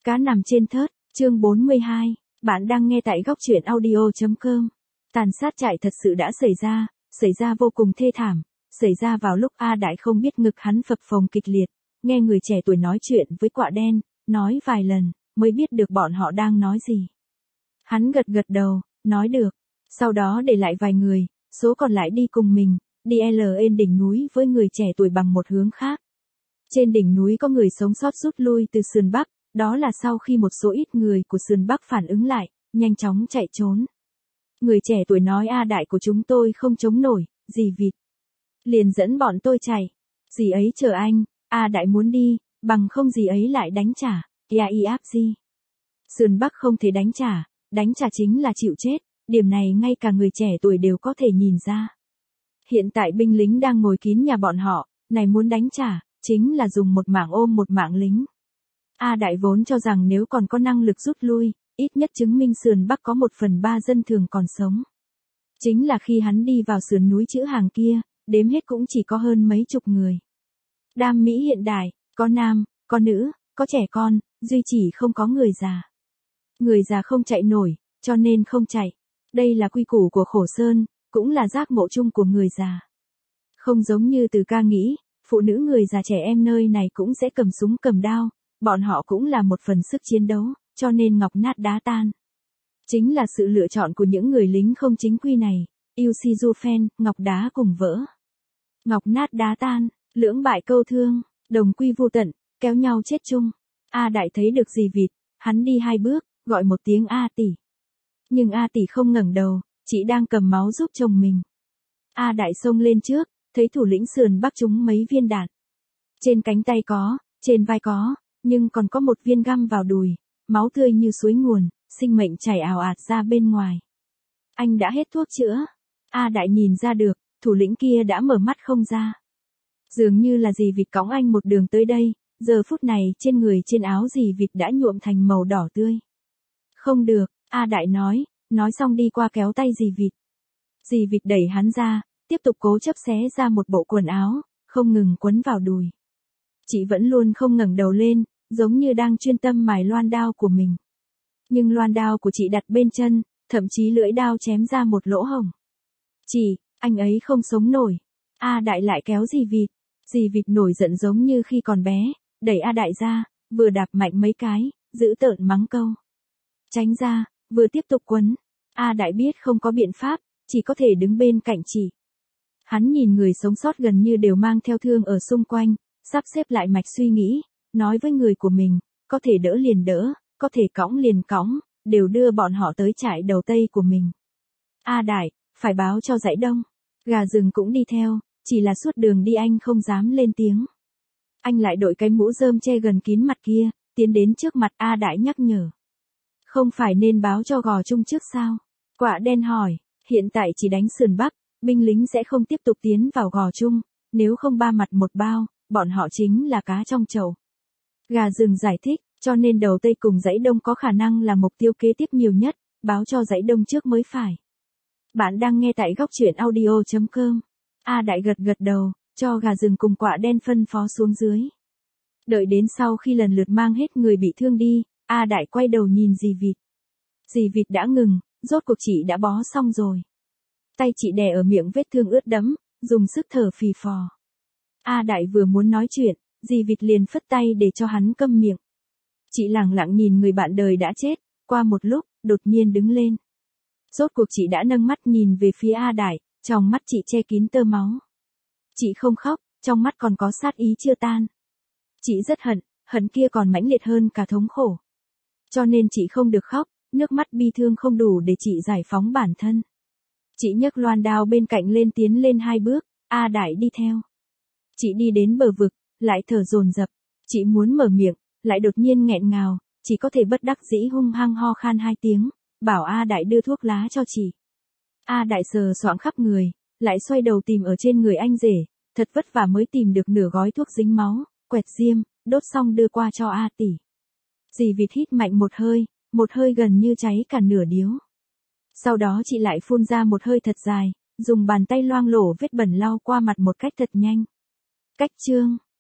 Cá nằm trên thớt, chương 42, bạn đang nghe tại góc truyện audio.com. Tàn sát chạy thật sự đã xảy ra vô cùng thê thảm, xảy ra vào lúc A Đại không biết ngực hắn phập phồng kịch liệt, nghe người trẻ tuổi nói chuyện với quạ đen, nói vài lần, mới biết được bọn họ đang nói gì. Hắn gật gật đầu, nói được, sau đó để lại vài người, số còn lại đi cùng mình, đi lên đỉnh núi với người trẻ tuổi bằng một hướng khác. Trên đỉnh núi có người sống sót rút lui từ sườn Bắc, đó là sau khi một số ít người của sườn Bắc phản ứng lại, nhanh chóng chạy trốn. Người trẻ tuổi nói A Đại của chúng tôi không chống nổi, dì vịt. Liền dẫn bọn tôi chạy. Dì ấy chờ anh, A Đại muốn đi, bằng không dì ấy lại đánh trả, gì. Sườn Bắc không thể đánh trả chính là chịu chết, điểm này ngay cả người trẻ tuổi đều có thể nhìn ra. Hiện tại binh lính đang ngồi kín nhà bọn họ, này muốn đánh trả, chính là dùng một mạng ôm một mạng lính. A Đại vốn cho rằng nếu còn có năng lực rút lui, ít nhất chứng minh sườn Bắc có 1/3 dân thường còn sống. Chính là khi hắn đi vào sườn núi chữ hàng kia, đếm hết cũng chỉ có hơn mấy chục người. Đam mỹ hiện đại, có nam, có nữ, có trẻ con, duy chỉ không có người già. Người già không chạy nổi, cho nên không chạy. Đây là quy củ của Khổ Sơn, cũng là giác ngộ chung của người già. Không giống như Từ Ca nghĩ, phụ nữ người già trẻ em nơi này cũng sẽ cầm súng cầm đao, bọn họ cũng là một phần sức chiến đấu, cho nên ngọc nát đá tan. Chính là sự lựa chọn của những người lính không chính quy này, yêu si du phen, ngọc đá cùng vỡ. Ngọc nát đá tan, lưỡng bại câu thương, đồng quy vô tận, kéo nhau chết chung. A Đại thấy được dì vịt, hắn đi 2 bước, gọi một tiếng A tỷ. Nhưng A tỷ không ngẩng đầu, chỉ đang cầm máu giúp chồng mình. A Đại xông lên trước, thấy thủ lĩnh sườn Bắc trúng mấy viên đạn. Trên cánh tay có, trên vai có, nhưng còn có một viên găm vào đùi, máu tươi như suối nguồn, sinh mệnh chảy ào ạt ra bên ngoài. Anh đã hết thuốc chữa. A Đại nhìn ra được, thủ lĩnh kia đã mở mắt không ra. Dường như là dì vịt cõng anh một đường tới đây, giờ phút này trên người trên áo dì vịt đã nhuộm thành màu đỏ tươi. Không được, A Đại nói xong đi qua kéo tay dì vịt. Dì vịt đẩy hắn ra, tiếp tục cố chấp xé ra một bộ quần áo, không ngừng quấn vào đùi. Chị vẫn luôn không ngẩng đầu lên, giống như đang chuyên tâm mài loan đao của mình. Nhưng loan đao của chị đặt bên chân, thậm chí lưỡi đao chém ra một lỗ hổng. Chị, anh ấy không sống nổi. A Đại lại kéo dì vịt. Dì vịt nổi giận giống như khi còn bé, đẩy A Đại ra, vừa đạp mạnh mấy cái, giữ tợn mắng câu. Tránh ra, vừa tiếp tục quấn. A Đại biết không có biện pháp, chỉ có thể đứng bên cạnh chị. Hắn nhìn người sống sót gần như đều mang theo thương ở xung quanh, sắp xếp lại mạch suy nghĩ, nói với người của mình, có thể đỡ liền đỡ, có thể cõng liền cõng, đều đưa bọn họ tới trại đầu tây của mình. A Đại, phải báo cho dãy đông. Gà rừng cũng đi theo, chỉ là suốt đường đi anh không dám lên tiếng. Anh lại đội cái mũ rơm che gần kín mặt kia, tiến đến trước mặt A Đại nhắc nhở. Không phải nên báo cho Gò Trung trước sao? Quạ đen hỏi, hiện tại chỉ đánh sườn Bắc, binh lính sẽ không tiếp tục tiến vào Gò Trung, nếu không ba mặt một bao, bọn họ chính là cá trong chậu. Gà rừng giải thích, cho nên đầu Tây cùng dãy Đông có khả năng là mục tiêu kế tiếp nhiều nhất, báo cho dãy Đông trước mới phải. Bạn đang nghe tại góc truyện audio.com. A Đại gật gật đầu, cho gà rừng cùng quạ đen phân phó xuống dưới. Đợi đến sau khi lần lượt mang hết người bị thương đi, A Đại quay đầu nhìn dì vịt. Dì vịt đã ngừng, rốt cuộc chị đã bó xong rồi. Tay chị đè ở miệng vết thương ướt đẫm, dùng sức thở phì phò. A Đại vừa muốn nói chuyện, dì vịt liền phất tay để cho hắn câm miệng. Chị lẳng lặng nhìn người bạn đời đã chết, qua một lúc, đột nhiên đứng lên. Rốt cuộc chị đã nâng mắt nhìn về phía A Đại, trong mắt chị che kín tơ máu. Chị không khóc, trong mắt còn có sát ý chưa tan. Chị rất hận kia còn mãnh liệt hơn cả thống khổ. Cho nên chị không được khóc, nước mắt bi thương không đủ để chị giải phóng bản thân. Chị nhấc loan đao bên cạnh lên tiến lên 2 bước, A Đại đi theo. Chị đi đến bờ vực, lại thở dồn dập, chị muốn mở miệng, lại đột nhiên nghẹn ngào, chỉ có thể bất đắc dĩ hung hăng ho khan 2 tiếng, bảo A Đại đưa thuốc lá cho chị. A Đại sờ soạng khắp người, lại xoay đầu tìm ở trên người anh rể, thật vất vả mới tìm được nửa gói thuốc dính máu, quẹt diêm, đốt xong đưa qua cho A tỷ. Dì vịt hít mạnh một hơi gần như cháy cả nửa điếu. Sau đó chị lại phun ra một hơi thật dài, dùng bàn tay loang lổ vết bẩn lau qua mặt một cách thật nhanh. Cách chương